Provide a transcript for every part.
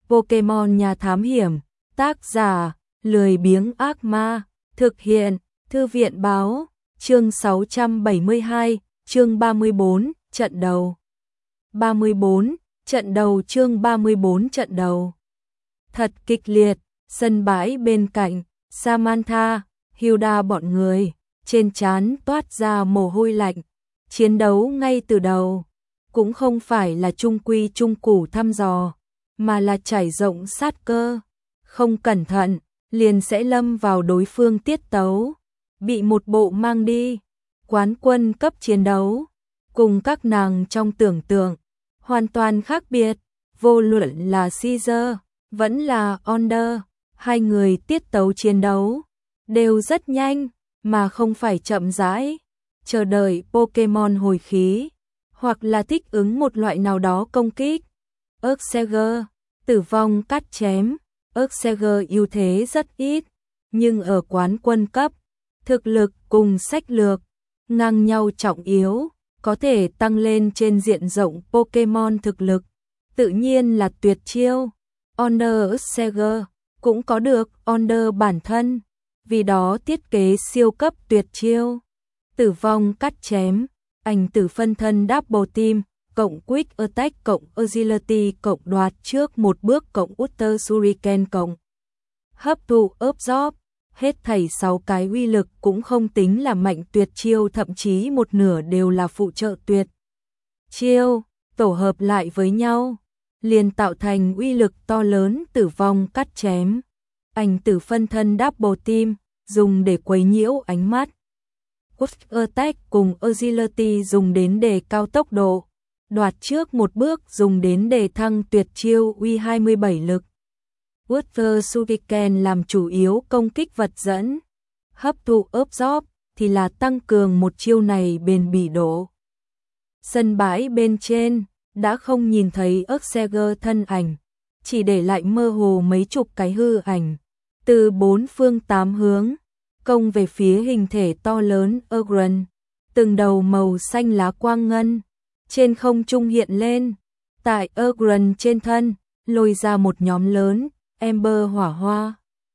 Pokemon nhà thám hiểm, tác giả, lười biếng ác ma, thực hiện, thư viện báo, chương 672, chương 34, trận đầu. 34, trận đầu chương 34 trận đầu. Thật kịch liệt, sân bãi bên cạnh, Samantha, Hilda bọn người, trên trán toát ra mồ hôi lạnh. Chiến đấu ngay từ đầu, cũng không phải là trung quy trung củ thăm dò, mà là trải rộng sát cơ. Không cẩn thận, liền sẽ lâm vào đối phương tiết tấu, bị một bộ mang đi. Quán quân cấp chiến đấu, cùng các nàng trong tưởng tượng, hoàn toàn khác biệt, vô luận là Caesar, vẫn là Onder, hai người tiết tấu chiến đấu, đều rất nhanh, mà không phải chậm rãi, chờ đợi Pokemon hồi khí, hoặc là thích ứng một loại nào đó công kích. Ursager, tử vong cắt chém, Ursager ưu thế rất ít, nhưng ở quán quân cấp, thực lực cùng sách lược, ngang nhau trọng yếu, có thể tăng lên trên diện rộng Pokemon thực lực, tự nhiên là tuyệt chiêu. Onder Ursager cũng có được Onder bản thân, vì đó thiết kế siêu cấp tuyệt chiêu. Tử vong cắt chém, ảnh tử phân thân Double Team, cộng Quick Attack cộng Agility cộng đoạt trước một bước cộng Utter Shuriken cộng hấp thụ Absorb, hết thảy 6 cái uy lực cũng không tính là mạnh tuyệt chiêu, thậm chí một nửa đều là phụ trợ tuyệt chiêu, tổ hợp lại với nhau, liền tạo thành uy lực to lớn. Tử vong cắt chém, ảnh tử phân thân Double Team, dùng để quấy nhiễu ánh mắt. Quick Attack cùng Agility dùng đến để cao tốc độ, đoạt trước một bước dùng đến để thăng tuyệt chiêu uy 27 lực. Utter Shuriken làm chủ yếu công kích vật dẫn, hấp thụ Absorb thì là tăng cường một chiêu này bền bỉ độ. Sân bãi bên trên đã không nhìn thấy Ursager thân ảnh, chỉ để lại mơ hồ mấy chục cái hư ảnh, từ bốn phương tám hướng công về phía hình thể to lớn Ugran, từng đầu màu xanh lá quang ngân trên không trung hiện lên, tại Ugran trên thân lôi ra một nhóm lớn Ember hỏa hoa.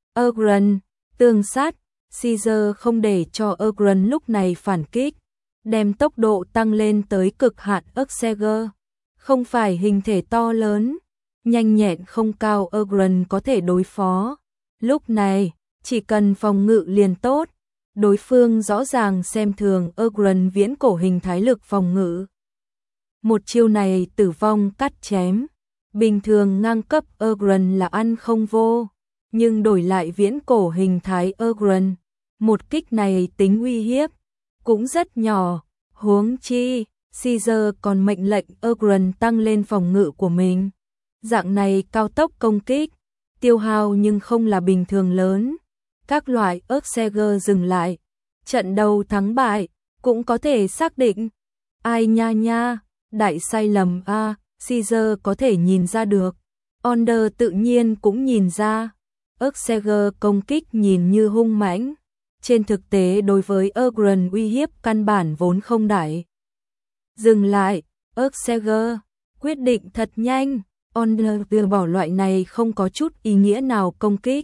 Ugran tương sát, Caesar không để cho Ugran lúc này phản kích, đem tốc độ tăng lên tới cực hạn. Ursager không phải hình thể to lớn, nhanh nhẹn không cao Ugran có thể đối phó. Lúc này chỉ cần phòng ngự liền tốt, đối phương rõ ràng xem thường Ugran viễn cổ hình thái lực phòng ngự. Một chiêu này tử vong cắt chém, bình thường ngang cấp Ugran là ăn không vô, nhưng đổi lại viễn cổ hình thái Ugran, một kích này tính uy hiếp cũng rất nhỏ, huống chi Caesar còn mệnh lệnh Ugran tăng lên phòng ngự của mình. Dạng này cao tốc công kích, tiêu hao nhưng không là bình thường lớn. Các loại Ursager dừng lại, trận đầu thắng bại cũng có thể xác định. Ai nha nha, đại sai lầm a, Caesar có thể nhìn ra được, Onder tự nhiên cũng nhìn ra. Ursager công kích nhìn như hung mãnh, trên thực tế đối với Ugran uy hiếp căn bản vốn không đại. Dừng lại, Ursager quyết định thật nhanh, Onder từ bỏ loại này không có chút ý nghĩa nào công kích,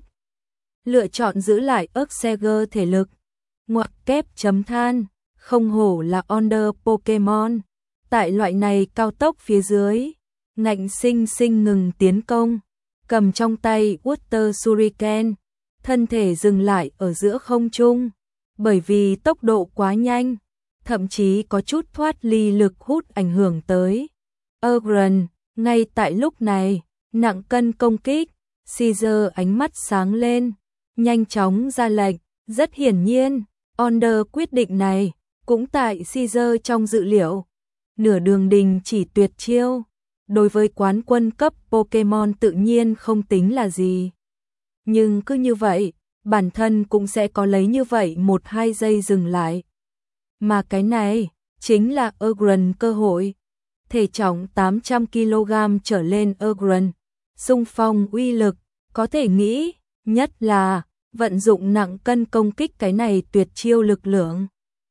lựa chọn giữ lại Ursager thể lực. Ngoặc kép chấm than, không hổ là Onder Pokemon, tại loại này cao tốc phía dưới, ngạnh sinh sinh ngừng tiến công, cầm trong tay Utter Shuriken, thân thể dừng lại ở giữa không trung, bởi vì tốc độ quá nhanh, thậm chí có chút thoát ly lực hút ảnh hưởng tới Ugran. Ngay tại lúc này, nặng cân công kích, Caesar ánh mắt sáng lên, nhanh chóng ra lệnh. Rất hiển nhiên, Onder quyết định này cũng tại Caesar trong dự liệu. Nửa đường đình chỉ tuyệt chiêu, đối với quán quân cấp Pokemon tự nhiên không tính là gì. Nhưng cứ như vậy, bản thân cũng sẽ có lấy như vậy 1-2 giây dừng lại. Mà cái này chính là Ugran cơ hội. Thể trọng 800 kg trở lên Ugran, xung phong uy lực, có thể nghĩ, nhất là vận dụng nặng cân công kích cái này tuyệt chiêu lực lượng.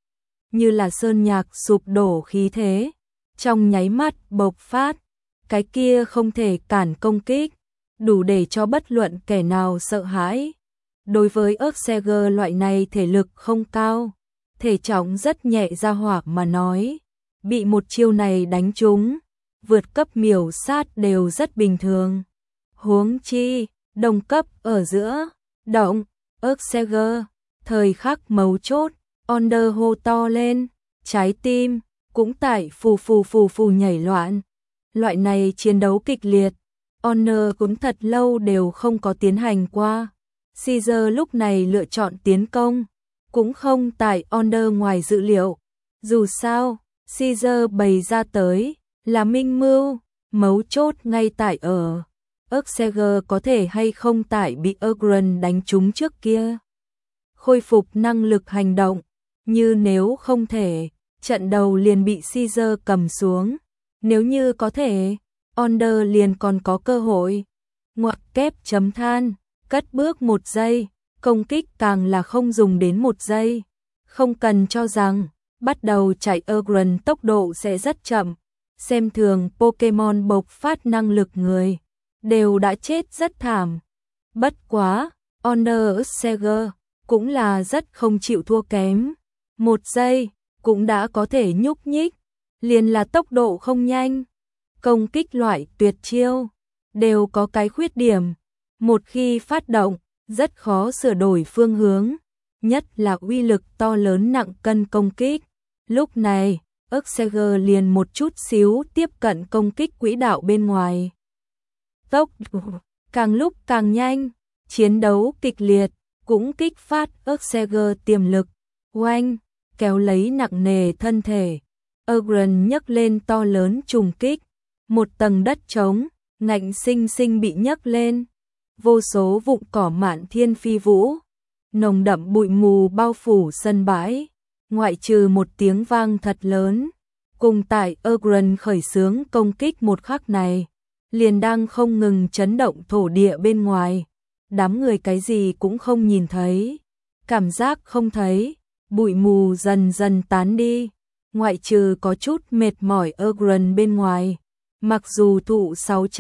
Như là sơn nhạc sụp đổ khí thế, trong nháy mắt bộc phát, cái kia không thể cản công kích, đủ để cho bất luận kẻ nào sợ hãi. Đối với Ursager loại này thể lực không cao, thể trọng rất nhẹ ra hỏa mà nói, bị một chiêu này đánh trúng, vượt cấp miểu sát đều rất bình thường. Huống chi, đồng cấp ở giữa, động, Ursager, thời khắc mấu chốt, Onder hô to lên, trái tim cũng tại phù nhảy loạn. Loại này chiến đấu kịch liệt, Honor cũng thật lâu đều không có tiến hành qua. Caesar lúc này lựa chọn tiến công, cũng không tại Honor ngoài dự liệu. Dù sao, Caesar bày ra tới là minh mưu, mấu chốt ngay tại ở Ursager có thể hay không tại bị Ogren đánh trúng trước kia. Khôi phục năng lực hành động, như nếu không thể, trận đầu liền bị Caesar cầm xuống. Nếu như có thể, Onder liền còn có cơ hội. Ngoặc kép chấm than, cất bước 1 giây, công kích càng là không dùng đến 1 giây. Không cần cho rằng, bắt đầu chạy Ogren tốc độ sẽ rất chậm. Xem thường Pokemon bộc phát năng lực người, đều đã chết rất thảm. Bất quá, Onder Ursager cũng là rất không chịu thua kém. 1 giây, cũng đã có thể nhúc nhích, liền là tốc độ không nhanh. Công kích loại tuyệt chiêu, đều có cái khuyết điểm. Một khi phát động, rất khó sửa đổi phương hướng, nhất là uy lực to lớn nặng cân công kích. Lúc này, Ursager liền một chút xíu tiếp cận công kích quỹ đạo bên ngoài. Tốc càng lúc càng nhanh, chiến đấu kịch liệt, cũng kích phát Ursager tiềm lực. Oanh, kéo lấy nặng nề thân thể. Ogren nhấc lên to lớn trùng kích. Một tầng đất trống, ngạnh sinh sinh bị nhấc lên. Vô số vụn cỏ mạn thiên phi vũ. Nồng đậm bụi mù bao phủ sân bãi. Ngoại trừ một tiếng vang thật lớn. Cùng tại Ogren khởi xướng công kích một khắc này, liền đang không ngừng chấn động thổ địa bên ngoài. Đám người cái gì cũng không nhìn thấy. Cảm giác không thấy. Bụi mù dần dần tán đi. Ngoại trừ có chút mệt mỏi Ogren bên ngoài. Mặc dù thụ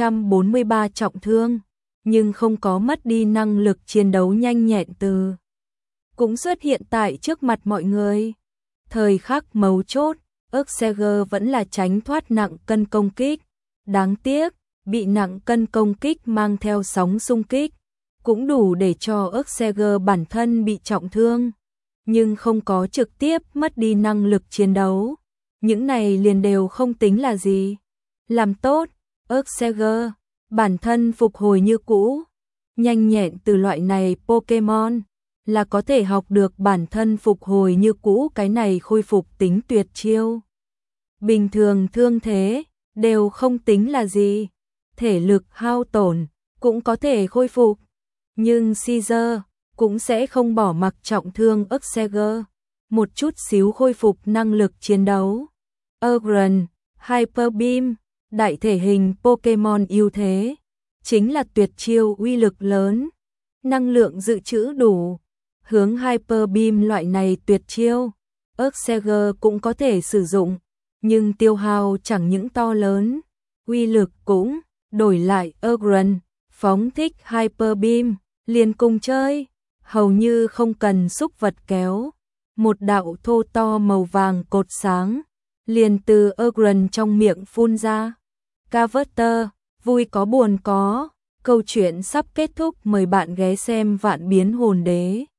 643 trọng thương, nhưng không có mất đi năng lực chiến đấu nhanh nhẹn từ. Cũng xuất hiện tại trước mặt mọi người. Thời khắc mấu chốt, Ursager vẫn là tránh thoát nặng cân công kích. Đáng tiếc, bị nặng cân công kích mang theo sóng xung kích, cũng đủ để cho Ursager bản thân bị trọng thương, nhưng không có trực tiếp mất đi năng lực chiến đấu. Những này liền đều không tính là gì. Làm tốt, Ursager, bản thân phục hồi như cũ. Nhanh nhẹn từ loại này Pokemon, là có thể học được bản thân phục hồi như cũ cái này khôi phục tính tuyệt chiêu. Bình thường thương thế, đều không tính là gì. Thể lực hao tổn, cũng có thể khôi phục. Nhưng Caesar, cũng sẽ không bỏ mặc trọng thương Ursager. Một chút xíu khôi phục năng lực chiến đấu. Ogren, Hyper Beam, đại thể hình Pokemon ưu thế, chính là tuyệt chiêu uy lực lớn, năng lượng dự trữ đủ. Hướng Hyper Beam loại này tuyệt chiêu, Ursager cũng có thể sử dụng, nhưng tiêu hao chẳng những to lớn, uy lực cũng. Đổi lại Ogren, phóng thích Hyper Beam, liền cùng chơi, hầu như không cần xúc vật kéo. Một đạo thô to màu vàng cột sáng, liền từ Ogren trong miệng phun ra. Carver, vui có buồn có, câu chuyện sắp kết thúc, mời bạn ghé xem Vạn Biến Hồn Đế.